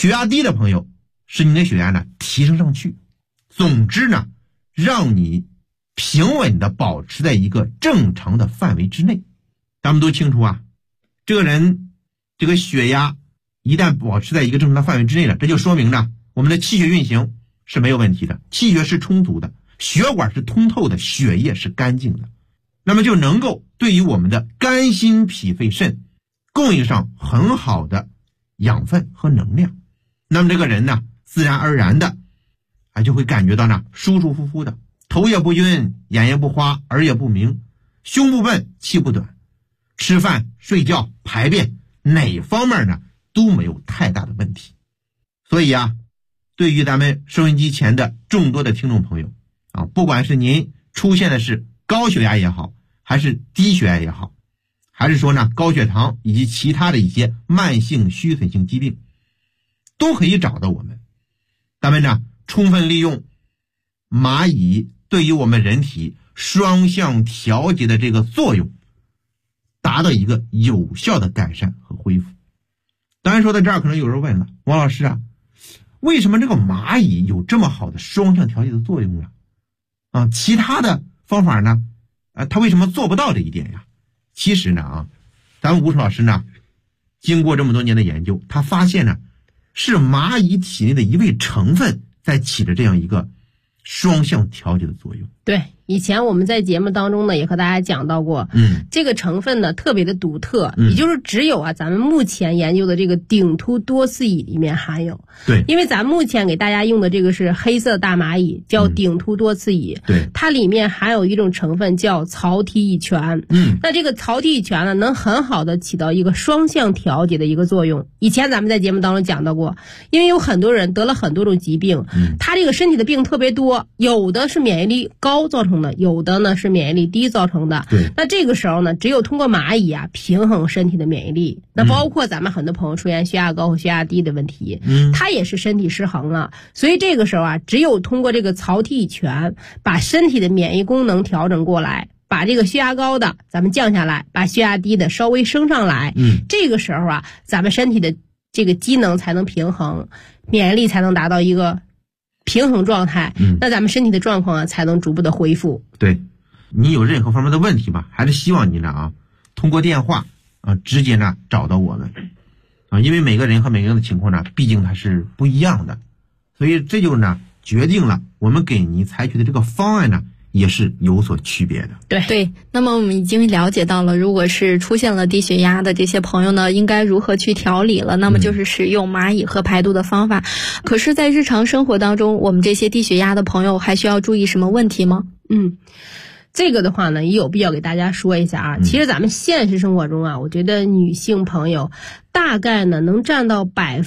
血压低的朋友使你的血压呢提升上去，总之呢让你平稳的保持在一个正常的范围之内。咱们都清楚啊，这个人这个血压一旦保持在一个正常的范围之内了，这就说明呢我们的气血运行是没有问题的，气血是充足的，血管是通透的，血液是干净的，那么就能够对于我们的肝心脾肺肾供应上很好的养分和能量。那么这个人呢自然而然的就会感觉到呢舒舒服服的，头也不晕，眼也不花，耳也不鸣，胸不闷，气不短，吃饭睡觉排便哪方面呢都没有太大的问题。所以对于咱们收音机前的众多的听众朋友不管是您出现的是高血压也好，还是低血压也好，还是说呢高血糖以及其他的一些慢性虚损性疾病，都可以找到我们。咱们呢充分利用蚂蚁对于我们人体双向调节的这个作用，达到一个有效的改善和恢复。当然说到这儿，可能有人问了，王老师为什么这个蚂蚁有这么好的双向调节的作用呢？其他的方法呢它为什么做不到这一点呀？其实呢咱们吴老师呢经过这么多年的研究，他发现呢是蚂蚁体内的一味成分在起着这样一个双向调节的作用。 对，以前我们在节目当中呢也和大家讲到过，这个成分呢特别的独特，也就是只有咱们目前研究的这个顶突多次蚁里面含有。 对， 因为咱目前给大家用的这个是黑色大蚂蚁，叫顶突多次蚁。 对， 它里面含有一种成分叫曹体乙醛。那这个曹体乙醛呢能很好的起到一个双向调节的一个作用。以前咱们在节目当中讲到过，因为有很多人得了很多种疾病，他这个身体的病特别多，有的是免疫力高造成的，有的呢是免疫力低造成的。 对， 那这个时候呢只有通过蚂蚁平衡身体的免疫力。那包括咱们很多朋友出现血压高和血压低的问题，它也是身体失衡了。所以这个时候只有通过这个曹体乙醛把身体的免疫功能调整过来，把这个血压高的咱们降下来，把血压低的稍微升上来，这个时候咱们身体的这个机能才能平衡，免疫力才能达到一个平衡状态，那咱们身体的状况才能逐步的恢复。 对，你有任何方面的问题吧，还是希望你呢通过电话直接呢找到我们因为每个人和每个人的情况呢毕竟它是不一样的，所以这就呢决定了我们给你采取的这个方案呢也是有所区别的。 对，那么我们已经了解到了，如果是出现了低血压的这些朋友呢，应该如何去调理了。那么就是使用蚂蚁和排毒的方法。可是在日常生活当中，我们这些低血压的朋友还需要注意什么问题吗？ 这个的话呢也有必要给大家说一下其实咱们现实生活中我觉得女性朋友大概呢能占到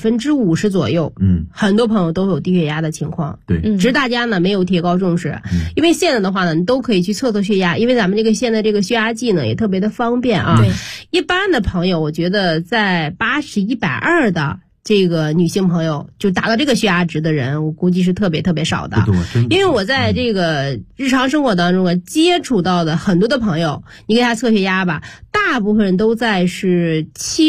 50%左右，很多朋友都有低血压的情况。 对， 只是大家呢没有提高重视，因为现在的话呢你都可以去测血压，因为咱们这个现在这个血压计呢也特别的方便对， 一般的朋友我觉得在80、120的这个女性朋友就达到这个血压值的人，我估计是特别特别少的。因为我在这个日常生活当中接触到的很多的朋友，你给他测血压吧，大部分人都在是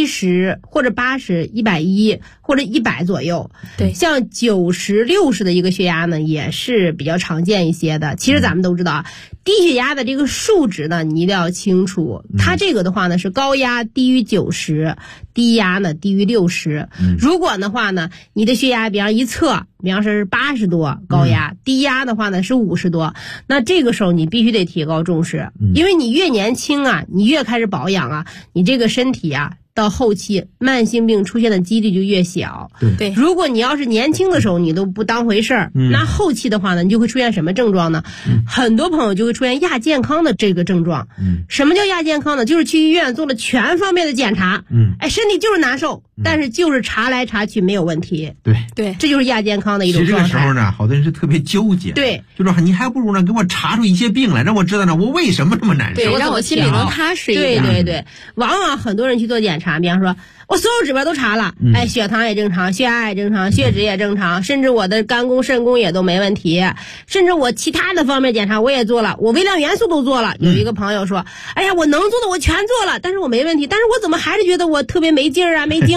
70或者80、110或者100左右。 对， 像90、60的一个血压呢也是比较常见一些的。其实咱们都知道低血压的这个数值呢你一定要清楚，它这个的话呢是高压低于90，低压呢低于60。如果的话呢你的血压比方一测，比方说是80多高压，低压的话呢是50多，那这个时候你必须得提高重视，因为你越年轻你越开始保养你这个身体到后期慢性病出现的几率就越小。 对， 如果你要是年轻的时候你都不当回事儿，那后期的话呢你就会出现什么症状呢？很多朋友就会出现亚健康的这个症状。什么叫亚健康呢？就是去医院做了全方面的检查，身体就是难受，但是就是查来查去没有问题。 对， 这就是亚健康的一种状态。 其实这个时候呢好多人是特别纠结， 对， 就说你还不如呢给我查出一些病来，让我知道呢我为什么这么难受， 对，让我心里能踏实一点。 对，往往很多人去做检查，比方说我所有指标都查了，血糖也正常，血压也正常，血脂也正常，甚至我的肝功肾功也都没问题，甚至我其他的方面检查我也做了，我微量元素都做了。有一个朋友说，哎呀，我能做的我全做了，但是我没问题，但是我怎么还是觉得我特别没劲儿没精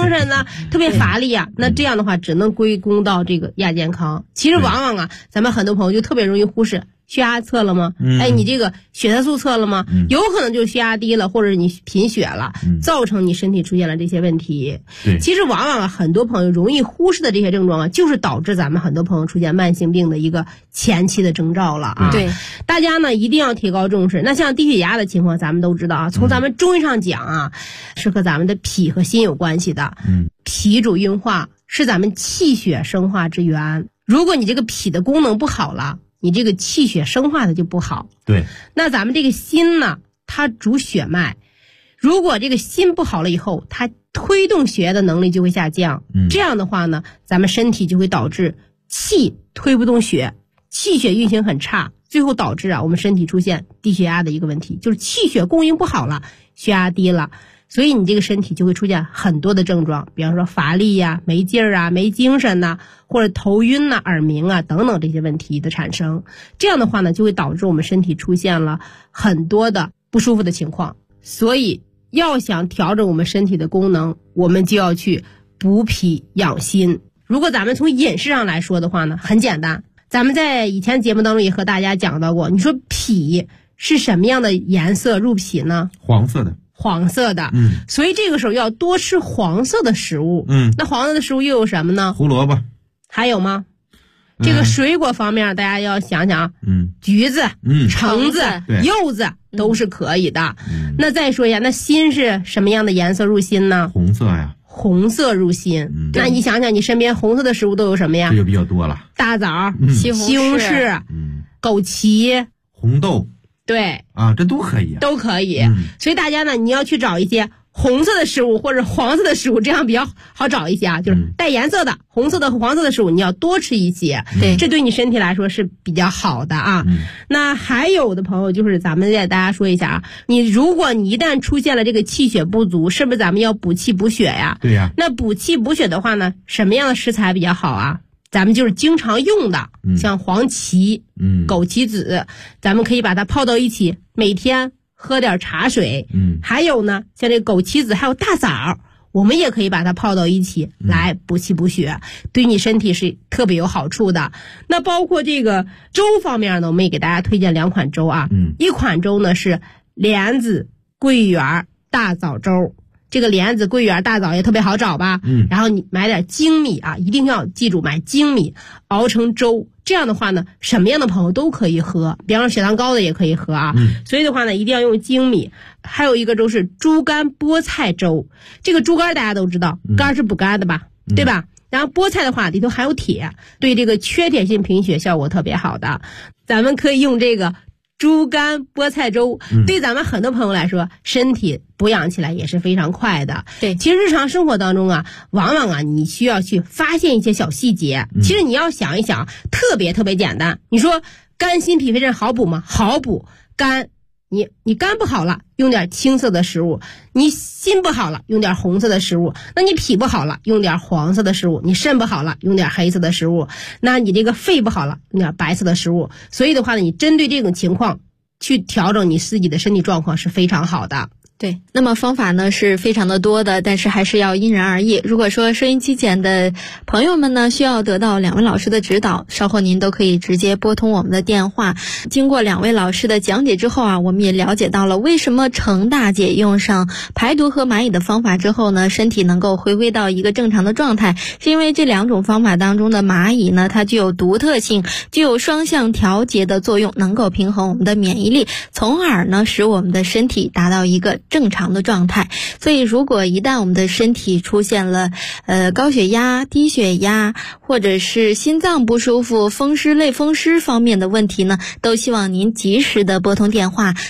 神呢，特别乏力啊。那这样的话，只能归功到这个亚健康。其实往往啊，咱们很多朋友就特别容易忽视。血压测了吗？哎，你这个血色素测了吗？有可能就是血压低了，或者你贫血了，造成你身体出现了这些问题。其实往往很多朋友容易忽视的这些症状啊，就是导致咱们很多朋友出现慢性病的一个前期的征兆了啊。 对， 大家呢一定要提高重视。那像低血压的情况，咱们都知道啊，从咱们中医上讲啊，是和咱们的脾和心有关系的。脾主运化，是咱们气血生化之源。如果你这个脾的功能不好了，你这个气血生化的就不好。 对， 那咱们这个心呢，它主血脉，如果这个心不好了以后，它推动血液的能力就会下降。这样的话呢，咱们身体就会导致气推不动血，气血运行很差，最后导致啊我们身体出现低血压的一个问题，就是气血供应不好了，血压低了。所以你这个身体就会出现很多的症状，比方说乏力呀、没劲儿啊、没精神呐，或者头晕呐、耳鸣啊等等这些问题的产生。这样的话呢，就会导致我们身体出现了很多的不舒服的情况。所以要想调整我们身体的功能，我们就要去补脾养心。如果咱们从饮食上来说的话呢，很简单，咱们在以前节目当中也和大家讲到过，你说脾是什么样的颜色入脾呢？ 黄色的。 黄色的，所以这个时候要多吃黄色的食物。那黄色的食物又有什么呢？ 胡萝卜。 还有吗？这个水果方面，大家要想想，橘子、橙子、柚子都是可以的。那再说一下，那心是什么样的颜色入心呢？ 红色呀。 红色入心。那你想想，你身边红色的食物都有什么呀？ 这就比较多了。 大枣、西红柿、枸杞、 红豆。 对啊，这都可以都可以。所以大家呢，你要去找一些红色的食物或者黄色的食物，这样比较好找一些啊，就是带颜色的红色的和黄色的食物你要多吃一些。 对， 这对你身体来说是比较好的啊。那还有的朋友就是咱们再大家说一下啊，如果你一旦出现了这个气血不足，是不是咱们要补气补血呀？ 对呀。 那补气补血的话呢，什么样的食材比较好啊？咱们就是经常用的，像黄芪、枸杞子，咱们可以把它泡到一起，每天喝点茶水。还有呢，像这枸杞子还有大枣，我们也可以把它泡到一起来补气补血，对你身体是特别有好处的。那包括这个粥方面呢，我们也给大家推荐2款粥啊。一款粥呢是莲子、桂圆、大枣粥。这个莲子、桂圆、大枣也特别好找吧？然后你买点精米啊，一定要记住买精米，熬成粥。这样的话呢，什么样的朋友都可以喝，比方说血糖高的也可以喝啊。所以的话呢，一定要用精米。还有一个粥是猪肝菠菜粥，这个猪肝大家都知道，肝是补肝的吧，对吧？然后菠菜的话里头含有铁，对这个缺铁性贫血效果特别好的。咱们可以用这个猪肝菠菜粥，对咱们很多朋友来说，身体补养起来也是非常快的。 对， 其实日常生活当中啊，往往啊，你需要去发现一些小细节。其实你要想一想，特别特别简单。你说肝心脾肺肾好补吗？好补。肝，你肝不好了，用点青色的食物；你心不好了，用点红色的食物；那你脾不好了，用点黄色的食物；你肾不好了，用点黑色的食物；那你这个肺不好了，用点白色的食物。所以的话呢，你针对这种情况去调整你自己的身体状况是非常好的。 对，那么方法呢是非常的多的，但是还是要因人而异。如果说收音机前的朋友们呢需要得到2位老师的指导，稍后您都可以直接拨通我们的电话。经过2位老师的讲解之后啊，我们也了解到了为什么程大姐用上排毒和蚂蚁的方法之后呢，身体能够回归到一个正常的状态，是因为这2种方法当中的蚂蚁呢，它具有独特性，具有双向调节的作用，能够平衡我们的免疫力，从而呢使我们的身体达到一个正常的状态。所以如果一旦我们的身体出现了高血压、低血压，或者是心脏不舒服、风湿类风湿方面的问题呢，都希望您及时的拨通电话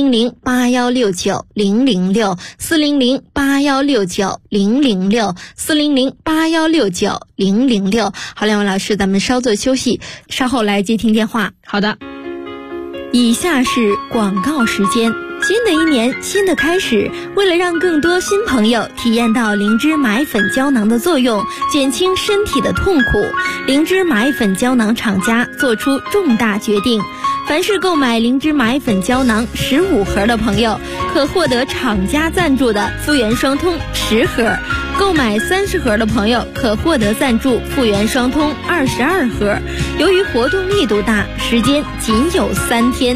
400-8169-006 400-8169-006 400-8169-006。好，2位老师，咱们稍作休息，稍后来接听电话。 好的。 以下是广告时间。新的一年，新的开始，为了让更多新朋友体验到灵芝买粉胶囊的作用，减轻身体的痛苦，灵芝买粉胶囊厂家做出重大决定，凡是购买灵芝买粉胶囊15盒的朋友，可获得厂家赞助的资源双通10盒， 购买30盒的朋友可获得赞助复原双通22盒。由于活动力度大，时间仅有3天，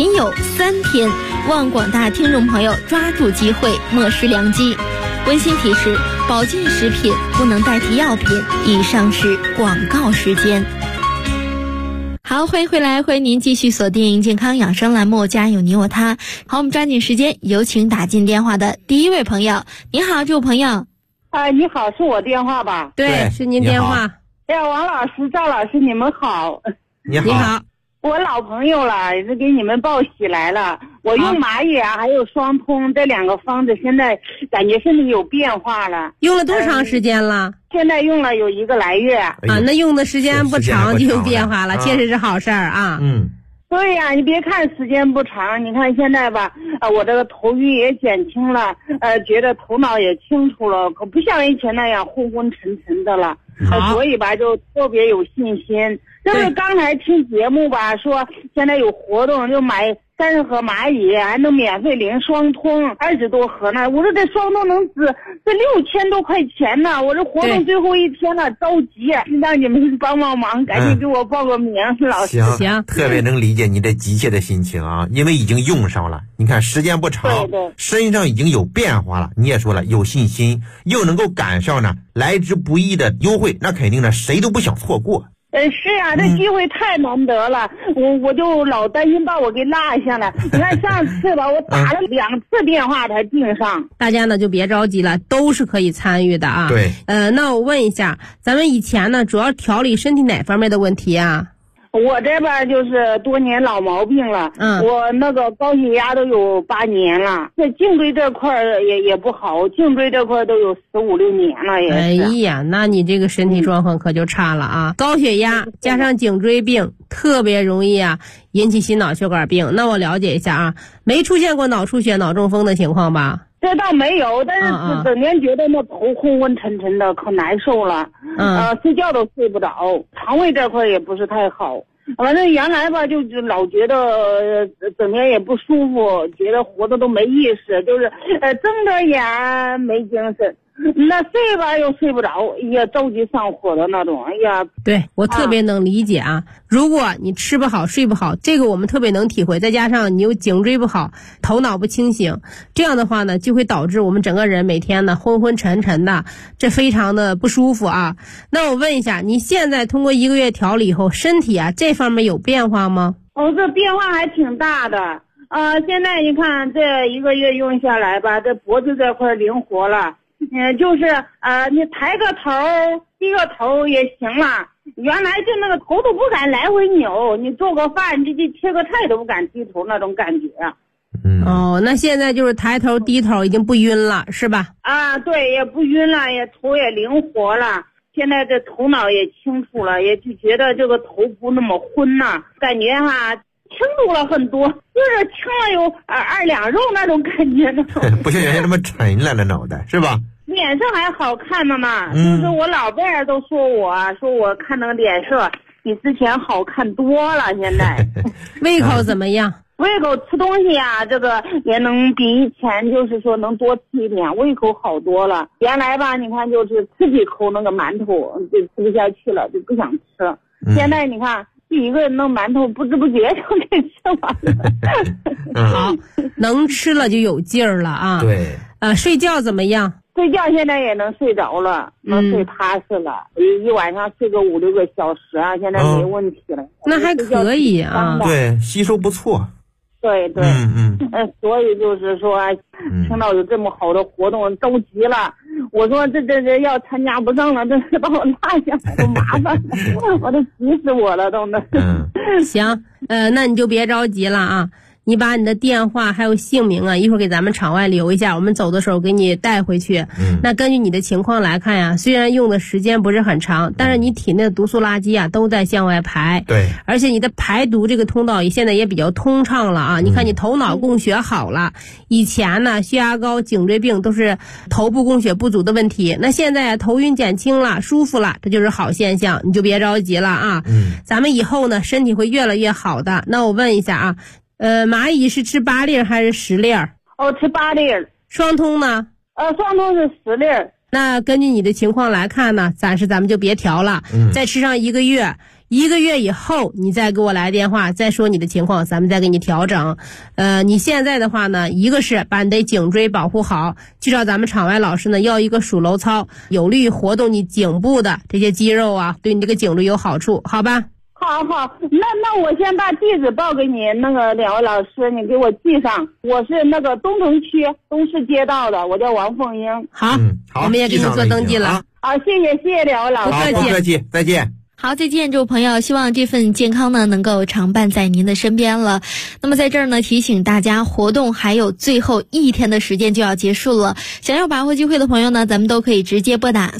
望广大听众朋友抓住机会，莫失良机。温馨提示：保健食品不能代替药品。以上是广告时间。好，欢迎回来，欢迎您继续锁定健康养生栏目，家有你我他。好，我们抓紧时间，有请打进电话的第一位朋友。你好，这位朋友。 你好，是我电话吧？ 对，是您电话。 哎呀，王老师、赵老师，你们好。 你好。 你好。 我老朋友了，是给你们报喜来了。我用蚂蚁还有双通这2个方子，现在感觉身体有变化了。 用了多长时间了？ 现在用了有1个来月。 那用的时间不长就有变化了，确实是好事儿啊。 对呀，你别看时间不长，你看现在吧，我这个头晕也减轻了，觉得头脑也清楚了，可不像以前那样昏昏沉沉的了。所以吧，就特别有信心。就是刚才听节目吧，说现在有活动，就买30盒蚂蚁，还能免费领双通20多盒呢。我说这双通能值这6000多块钱呢。我这活动最后一天了，着急，让你们帮帮忙，赶紧给我报个名，老师。 行，特别能理解你这急切的心情啊，因为已经用上了。你看时间不长，身上已经有变化了。你也说了，有信心，又能够赶上呢来之不易的优惠，那肯定呢谁都不想错过。 是啊，这机会太难得了，我就老担心把我给落下了。你看上次吧，我打了2次电话才订上。 大家呢就别着急了，都是可以参与的啊。 对。 那我问一下，咱们以前呢主要调理身体哪方面的问题啊？ 我这边就是多年老毛病了，我那个高血压都有8年了，这颈椎这块也不好，颈椎这块都有15、16年了也是。 哎呀，那你这个身体状况可就差了啊！高血压加上颈椎病，特别容易引起心脑血管病。那我了解一下啊，没出现过脑出血、脑中风的情况吧？ 这倒没有，但是整天觉得那头昏昏沉沉的，可难受了。睡觉都睡不着，肠胃这块也不是太好。反正原来吧，就老觉得整天也不舒服，觉得活得都没意思，就是睁着眼没精神。那睡吧又睡不着，哎呀，着急上火的那种，哎呀。 对，我特别能理解啊。如果你吃不好睡不好，这个我们特别能体会，再加上你又颈椎不好，头脑不清醒，这样的话呢就会导致我们整个人每天呢昏昏沉沉的，这非常的不舒服啊。那我问一下，你现在通过1个月调理以后，身体这方面有变化吗？ 这变化还挺大的。现在你看这1个月用下来吧，这脖子这块灵活了。就是你抬个头低个头也行了，原来就那个头都不敢来回扭，你做个饭这切个菜都不敢低头那种感觉。 那现在就是抬头低头已经不晕了是吧？ 对，也不晕了，也头也灵活了，现在这头脑也清楚了，也就觉得这个头不那么昏了，感觉轻度了很多，就是轻了有2两肉那种感觉呢。 不像原来那么沉了的脑袋是吧？ 脸色还好看的嘛，就是我老辈儿都说我看那个脸色比之前好看多了。现在胃口怎么样？ 胃口吃东西这个也能比以前就是说能多吃一点，胃口好多了。原来吧，你看就是吃几口那个馒头就吃不下去了，就不想吃。现在你看一个人弄馒头不知不觉就给吃完了。 好，能吃了就有劲儿了啊。 对。 睡觉怎么样？ 睡觉现在也能睡着了，能睡踏实了，一晚上睡个5、6个小时现在没问题了。 那还可以啊。 对，吸收不错。 对对。所以就是说听到有这么好的活动着急了，我说这要参加不上了，这是把我落下来都麻烦了，我都急死我了都能。 行，那你就别着急了啊。你把你的电话还有姓名一会儿给咱们场外留一下，我们走的时候给你带回去。那根据你的情况来看虽然用的时间不是很长，但是你体内的毒素垃圾都在向外排。 对， 而且你的排毒这个通道现在也比较通畅了你看你头脑供血好了，以前呢血压高、颈椎病都是头部供血不足的问题，那现在头晕减轻了，舒服了，这就是好现象，你就别着急了咱们以后呢身体会越来越好的。那我问一下蚂蚁是吃8粒还是10粒？ 吃8粒。 双通呢？ 双通是10粒。 那根据你的情况来看呢，暂时咱们就别调了，再吃上1个月。1个月以后，你再给我来电话，再说你的情况，咱们再给你调整。你现在的话呢，一个是把你的颈椎保护好，去找咱们场外老师呢要一个数楼操，有利于活动你颈部的这些肌肉啊，对你这个颈椎有好处，好吧？ 好，那我先把地址报给你，那个2位老师，你给我记上。我是那个东城区东市街道的，我叫王凤英。 好，我们也给你做登记了。 好，谢谢2位老师， 不客气，再见。 好，再见，诸位朋友，希望这份健康呢能够常伴在您的身边了。那么在这儿呢，提醒大家，活动还有最后1天的时间就要结束了。想要把握机会的朋友呢，咱们都可以直接拨打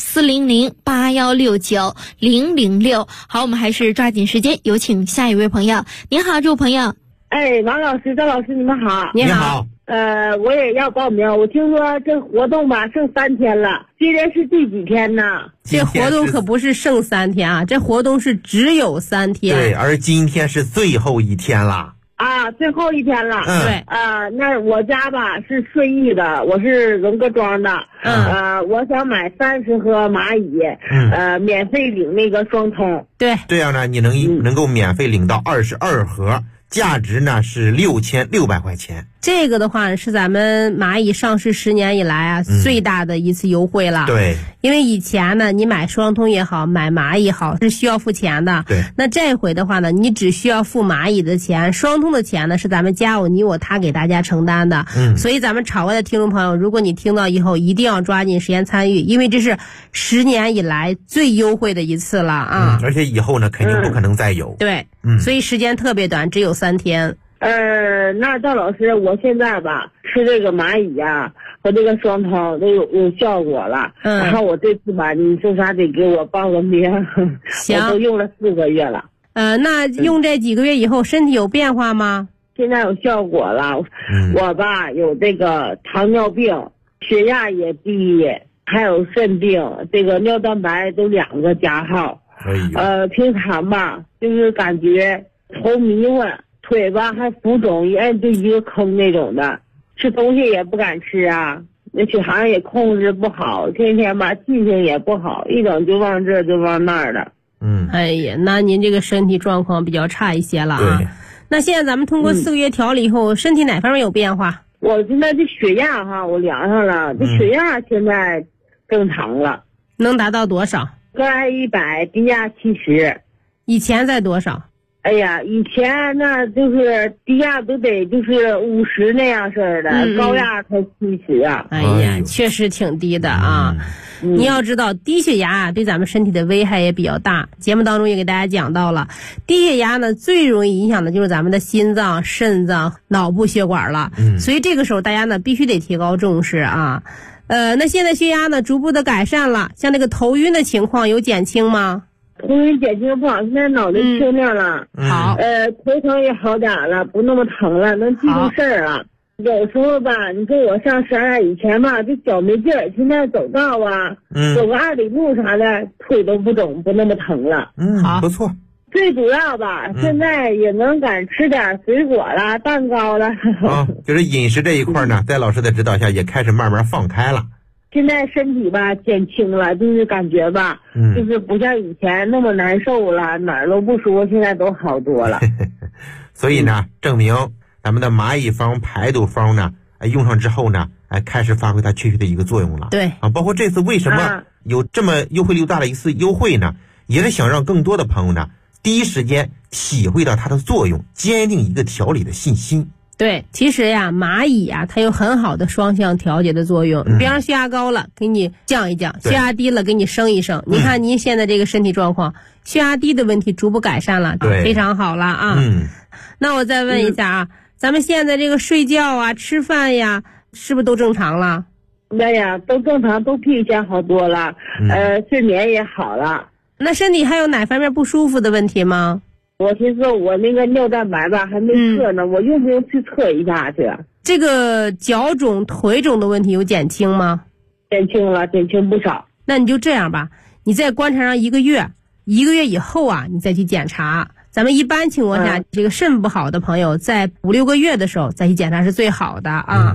400-8169-006。好，我们还是抓紧时间，有请下一位朋友。您好，这位朋友。 王老师、赵老师，你们好。 你好。 我也要报名。我听说这活动吧剩3天了，今天是第几天呢？ 这活动可不是剩3天啊，这活动是只有3天。 对，而今天是最后1天了。 最后1天了。 对。 那我家吧是顺义的，我是荣各庄的。我想买30盒蚂蚁，免费领那个双通。 对。 这样呢，你能够免费领到22盒。价值呢是6600块钱。 这个的话是咱们蚂蚁上市10年以来啊，最大的一次优惠了。 对， 因为以前呢，你买双通也好，买蚂蚁也好，是需要付钱的。 对， 那这回的话呢，你只需要付蚂蚁的钱，双通的钱呢是咱们家我你我他给大家承担的。所以咱们场外的听众朋友，如果你听到以后，一定要抓紧时间参与，因为这是10年以来最优惠的一次了啊。 而且以后呢，肯定不可能再有。 对，所以时间特别短，只有3天。 那赵老师，我现在吧吃这个蚂蚁呀和这个双通都有效果了。然后我这次吧，你说啥得给我报个名。 行， 我都用了4个月了。 那用这几个月以后，身体有变化吗？ 现在有效果了。我吧有这个糖尿病，血压也低，还有肾病，这个尿蛋白都2个加号。平常吧就是感觉头迷糊，腿吧还浮肿，就一个坑那种的，吃东西也不敢吃啊，那血糖也控制不好，天天吧记性也不好，一整就往这就往那儿的。 哎呀，那您这个身体状况比较差一些了啊。那现在咱们通过4个月调理以后，身体哪方面有变化？ 我现在这血压哈，我量上了，这血压现在正常了。 能达到多少？ 高压100，低压70。 以前在多少？ 哎呀，以前那就是低压都得就是50那样式儿的，高压才70啊。 哎呀，确实挺低的啊。你要知道，低血压对咱们身体的危害也比较大。节目当中也给大家讲到了，低血压呢最容易影响的就是咱们的心脏、肾脏、脑部血管了。所以这个时候大家呢必须得提高重视啊。那现在血压呢逐步的改善了，像这个头晕的情况有减轻吗？ 头晕减轻不好，现在脑袋清亮了。 好。 头疼也好点了，不那么疼了，能记住事儿了。有时候吧，你说我上山啊，以前吧这脚没劲儿，现在走道啊，走个2里路啥的，腿都不肿，不那么疼了。 好， 不错。 最主要吧，现在也能敢吃点水果了，蛋糕了。 就是饮食这一块呢，在老师的指导下也开始慢慢放开了。 现在身体吧减轻了，就是感觉吧，就是不像以前那么难受了，哪儿都不舒服，现在都好多了。 所以呢，证明咱们的蚂蚁方、排毒方呢，用上之后呢，开始发挥它确切的一个作用了。 对包括这次为什么有这么优惠力度大的一次优惠呢？也是想让更多的朋友呢，第一时间体会到它的作用，坚定一个调理的信心。 对，其实呀，蚂蚁呀，它有很好的双向调节的作用。比方血压高了，给你降一降；血压低了，给你升一升。你看您现在这个身体状况，血压低的问题逐步改善了，非常好了啊。那我再问一下啊，咱们现在这个睡觉啊、吃饭呀，是不是都正常了？ 哎呀，都正常，都比以前好多了。睡眠也好了。 那身体还有哪方面不舒服的问题吗？ 我寻思我那个尿蛋白吧还没测呢，我用不用去测一下去？ 这个脚肿、腿肿的问题有减轻吗？ 减轻了，减轻不少。 那你就这样吧，你再观察上1个月，1个月以后啊，你再去检查。咱们一般情况下，这个肾不好的朋友，在5、6个月的时候再去检查是最好的啊。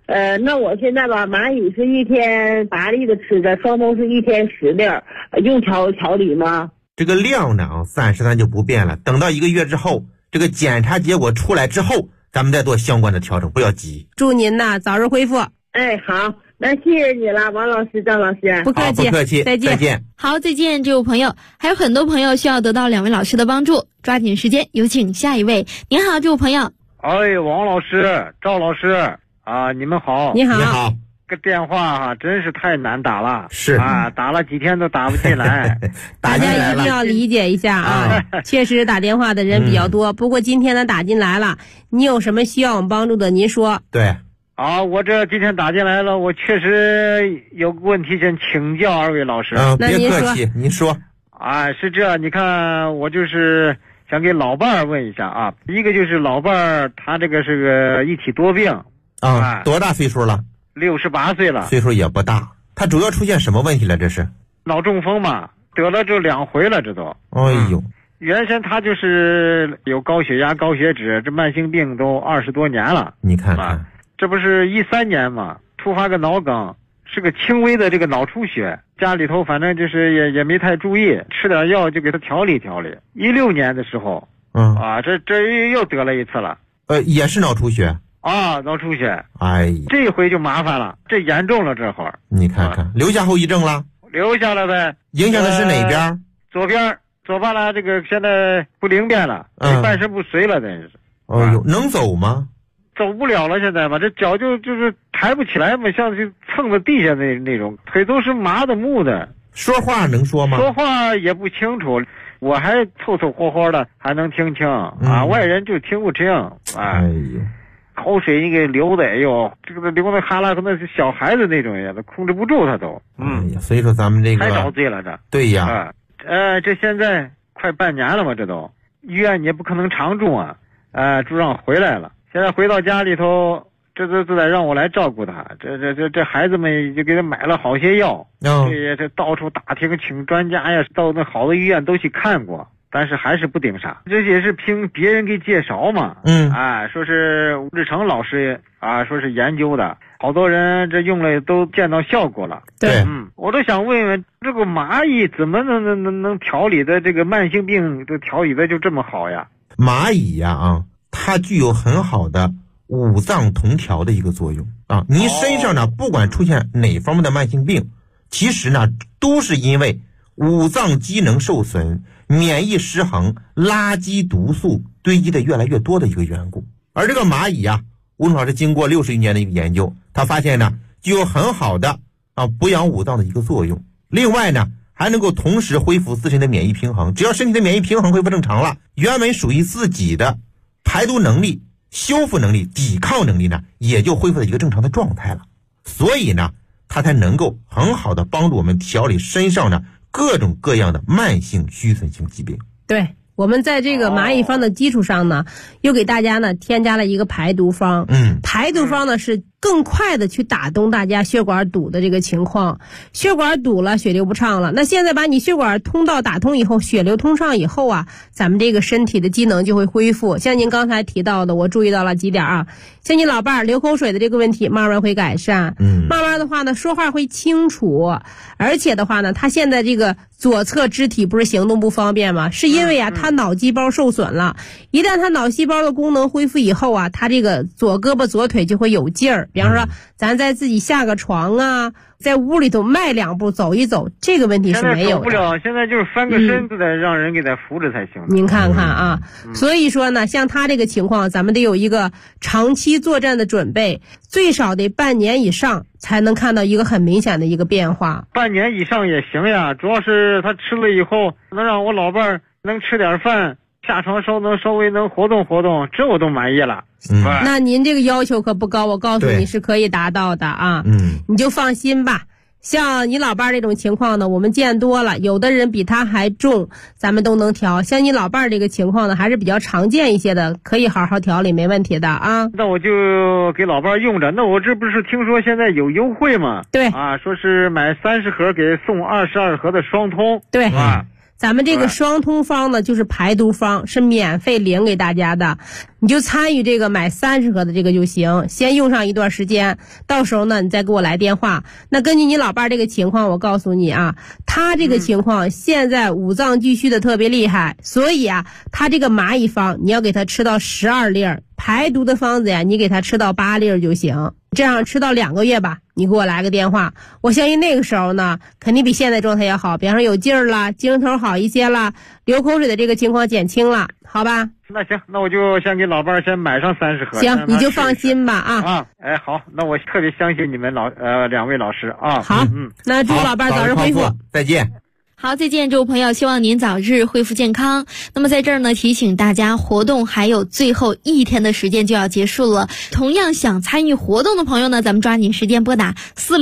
那我现在吧，蚂蚁是1天8粒的吃的，双通是1天10粒，用调理吗？ 这个量呢暂时咱就不变了，等到1个月之后，这个检查结果出来之后，咱们再做相关的调整，不要急。 祝您呢早日恢复。 哎，好，那谢谢你了，王老师、张老师。 不客气， 不客气， 再见。 再见。 好，再见，这位朋友。还有很多朋友需要得到2位老师的帮助，抓紧时间，有请下一位。您好，这位朋友。 哎，王老师、赵老师啊，你们好。 你好。 你好。 这个电话真是太难打了， 是啊，打了几天都打不进来。 大家一定要理解一下啊，确实打电话的人比较多，不过今天呢打进来了，你有什么需要我们帮助的您说。 对。 啊，我这今天打进来了，我确实有个问题想请教2位老师。 别客气，您说。 啊，是这，你看我就是想给老伴儿问一下啊，一个就是老伴儿他这个是个一体多病啊，多大岁数了 ？68岁了。 岁数也不大。他主要出现什么问题了？这是脑中风嘛，得了这2回了，这都。 哎呦。 原先他就是有高血压、高血脂，这慢性病都20多年了。 你看看。 这不是13年嘛，突发个脑梗，是个轻微的这个脑出血，家里头反正就是也没太注意，吃点药就给他调理调理。16年的时候，这又得了一次了， 也是脑出血啊，脑出血。 哎， 这回就麻烦了，这严重了这会儿。 你看看，留下后遗症了？ 留下了呗。 影响的是哪边？ 左边，左半拉这个现在不灵便了，半身不遂了，等于是。 哎呦，能走吗？ 走不了了，现在吧，这脚就是抬不起来嘛，像是蹭在地下那种，腿都是麻的木的。 说话能说吗？ 说话也不清楚，我还凑凑合合的还能听清啊，外人就听不清。哎呦， 口水你给流的，哎呦，这个流的哈喇跟那是小孩子那种呀，都控制不住他都。 哎呀，所以说咱们这个太遭罪了这。 对呀。 这现在快半年了嘛，这都医院你也不可能常住啊，就让回来了。现在回到家里头，这得让我来照顾他。这孩子们就给他买了好些药，这到处打听，请专家呀，到那好的医院都去看过，但是还是不顶啥。这也是凭别人给介绍嘛。说是吴志成老师啊，说是研究的，好多人这用了都见到效果了。 对， 我都想问问，这个蚂蚁怎么能调理的这个慢性病，这调理的就这么好呀？ 蚂蚁呀它具有很好的五脏同调的一个作用啊！你身上呢，不管出现哪方面的慢性病，其实呢都是因为五脏机能受损、免疫失衡、垃圾毒素堆积的越来越多的一个缘故。而这个蚂蚁啊，吴老师经过60余年的一个研究，他发现呢具有很好的补养五脏的一个作用。另外呢，还能够同时恢复自身的免疫平衡。只要身体的免疫平衡恢复正常了，原本属于自己的排毒能力、修复能力、抵抗能力呢，也就恢复到一个正常的状态了。所以呢，它才能够很好的帮助我们调理身上的各种各样的慢性虚损性疾病。 对，我们在这个蚂蚁方的基础上呢，又给大家呢添加了一个排毒方。排毒方呢是更快的去打通大家血管堵的这个情况，血管堵了，血流不畅了。那现在把你血管通道打通以后，血流通畅以后啊，咱们这个身体的机能就会恢复。像您刚才提到的，我注意到了几点啊，像你老伴儿流口水的这个问题，慢慢会改善。慢慢的话呢，说话会清楚，而且的话呢，他现在这个左侧肢体不是行动不方便吗？是因为啊，他脑细胞受损了。一旦他脑细胞的功能恢复以后啊，他这个左胳膊左腿就会有劲儿。比方说，咱在自己下个床啊，在屋里头迈2步走一走，这个问题是没有的。 现在走不了，现在就是翻个身子得让人给他扶着才行。 您看看啊，所以说呢，像他这个情况，咱们得有一个长期作战的准备，最少得半年以上才能看到一个很明显的一个变化。 半年以上也行呀，主要是他吃了以后，能让我老伴儿能吃点饭，下床稍微能活动活动，这我都满意了。 那您这个要求可不高，我告诉你是可以达到的啊。你就放心吧。像你老伴儿这种情况呢，我们见多了，有的人比他还重，咱们都能调。像你老伴儿这个情况呢，还是比较常见一些的，可以好好调理，没问题的啊。 那我就给老伴儿用着。那我这不是听说现在有优惠吗？ 对啊，说是买30盒给送22盒的双通。 对咱们这个双通方呢，就是排毒方，是免费领给大家的，你就参与这个买30盒的这个就行，先用上一段时间，到时候呢你再给我来电话。那根据你老伴儿这个情况，我告诉你啊，他这个情况现在五脏俱虚的特别厉害，所以啊，他这个蚂蚁方你要给他吃到12粒儿，排毒的方子呀，你给他吃到8粒儿就行，这样吃到2个月吧，你给我来个电话，我相信那个时候呢，肯定比现在状态要好，比方说有劲儿了，精神头好一些了，流口水的这个情况减轻了，好吧？ 那行，那我就先给老伴儿先买上30盒。 行，你就放心吧啊。 哎，好，那我特别相信你们2位老师啊。 好，那祝老伴儿早日恢复， 再见。 好，再见，诸位朋友，希望您早日恢复健康。那么在这儿呢，提醒大家，活动还有最后1天的时间就要结束了。同样想参与活动的朋友呢，咱们抓紧时间拨打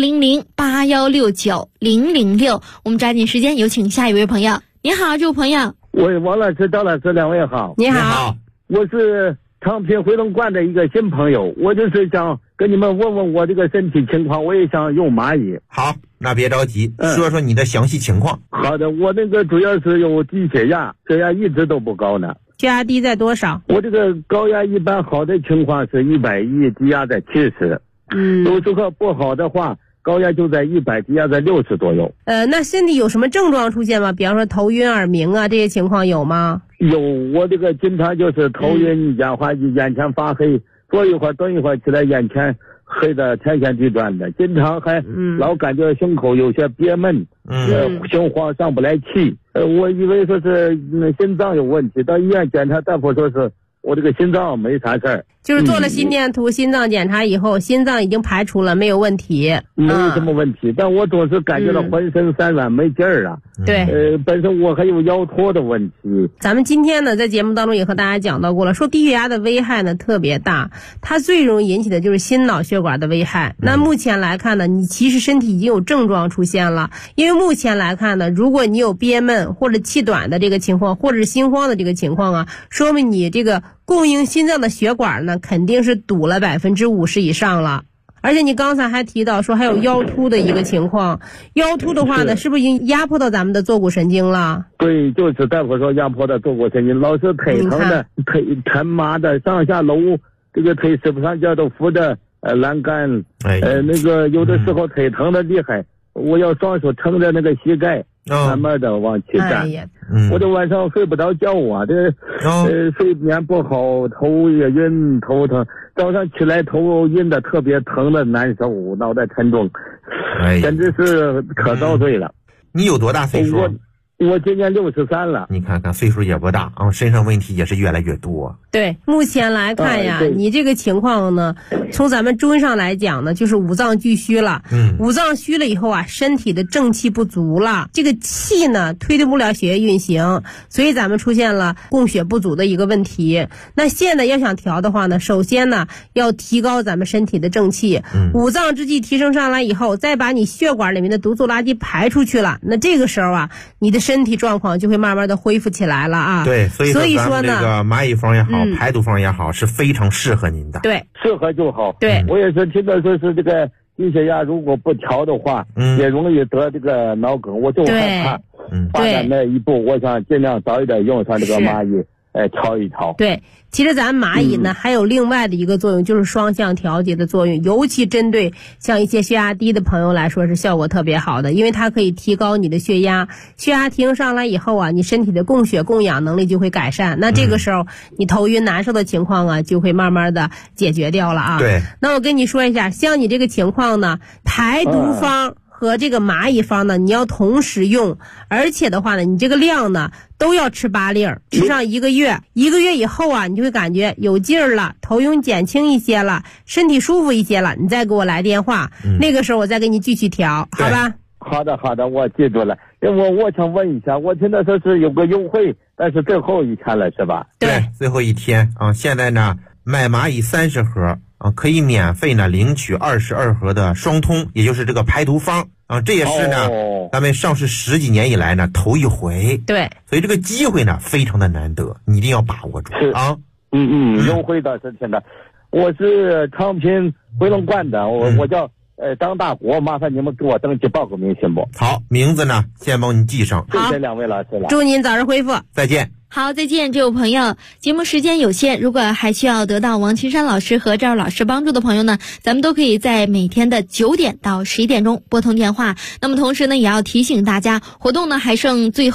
400-8169-006。我们抓紧时间有请下一位朋友。你好，这位朋友。 喂，王老师、赵老师，2位好。 你好， 我是昌平回龙观的一个新朋友，我就是想跟你们问问我这个身体情况，我也想用蚂蚁。 好，那别着急，说说你的详细情况。 好的，我那个主要是有低血压，血压一直都不高呢。 血压低在多少？ 我这个高压一般好的情况是110，低压在70。有时候不好的话，高压就在100，低压在60左右。 那身体有什么症状出现吗？比方说头晕、耳鸣啊，这些情况有吗？ 有，我这个经常就是头晕、眼前发黑，坐一会儿蹲一会儿起来，眼前黑的天旋地转的，经常还老感觉胸口有些憋闷，胸慌上不来气。我以为说是心脏有问题，到医院检查，大夫说是我这个心脏没啥事儿。 就是做了心电图、心脏检查以后，心脏已经排除了，没有问题， 没有什么问题。但我总是感觉到浑身散软没劲儿啊。 对， 本身我还有腰托的问题。 咱们今天呢，在节目当中也和大家讲到过了，说低血压的危害呢特别大，它最容易引起的就是心脑血管的危害。那目前来看呢，你其实身体已经有症状出现了，因为目前来看呢，如果你有憋闷或者气短的这个情况，或者是心慌的这个情况啊，说明你这个供应心脏的血管呢，肯定是堵了50%以上了。而且你刚才还提到说还有腰突的一个情况，腰突的话呢，是不是已经压迫到咱们的坐骨神经了？ 对，就是大夫说压迫到坐骨神经，老是腿疼的，腿疼麻的，上下楼这个腿使不上劲都扶着栏杆，那个有的时候腿疼的厉害，我要双手撑着那个膝盖，慢慢的往起站。我这晚上睡不着觉啊，这睡眠不好，头也晕，头疼，早上起来头晕的特别疼的难受，脑袋沉重，简直是可遭罪了。 你有多大岁数？ 我今年63了。 你看看岁数也不大啊，身上问题也是越来越多。 对，目前来看呀，你这个情况呢，从咱们中医上来讲呢，就是五脏俱虚了。五脏虚了以后啊，身体的正气不足了，这个气呢推动不了血液运行，所以咱们出现了供血不足的一个问题。那现在要想调的话呢，首先呢要提高咱们身体的正气，五脏之气提升上来以后，再把你血管里面的毒素垃圾排出去了，那这个时候啊，你的身体状况就会慢慢的恢复起来了啊。 对，所以说呢，这个蚂蚁方也好，排毒方也好，是非常适合您的。 对， 适合就好。 对， 我也是听到说是这个低血压如果不调的话，也容易得这个脑梗，我就害怕发展那一步，我想尽量早一点用上这个蚂蚁。调一调。 对，其实咱蚂蚁呢还有另外的一个作用，就是双向调节的作用，尤其针对像一些血压低的朋友来说是效果特别好的，因为它可以提高你的血压，血压提升上来以后啊，你身体的供血供氧能力就会改善，那这个时候你头晕难受的情况啊就会慢慢的解决掉了啊。 对， 那我跟你说一下，像你这个情况呢，排毒方和这个蚂蚁方呢，你要同时用，而且的话呢，你这个量呢都要吃8粒儿，吃上1个月，1个月以后啊，你就会感觉有劲儿了，头晕减轻一些了，身体舒服一些了，你再给我来电话，那个时候我再给你继续调，好吧？ 好的，好的，我记住了。我想问一下，我听到说是有个优惠，但是最后一天了，是吧？ 对，最后一天啊！现在呢，买蚂蚁30盒啊，可以免费呢领取22盒的双通，也就是这个排毒方啊，这也是呢，咱们上市10几年以来呢头一回。 对， 所以这个机会呢非常的难得，你一定要把握住啊！ 优惠倒是挺的。我是昌平回龙观的，我叫张大国，麻烦你们给我登记报个名行不？ 好，名字呢先帮你记上。 谢谢两位老师了， 祝您早日恢复， 再见。 好，再见，这位朋友。节目时间有限，如果还需要得到王青山老师和赵老师帮助的朋友呢，咱们都可以在每天的9点到11点钟拨通电话。那么同时呢，也要提醒大家，活动呢还剩最后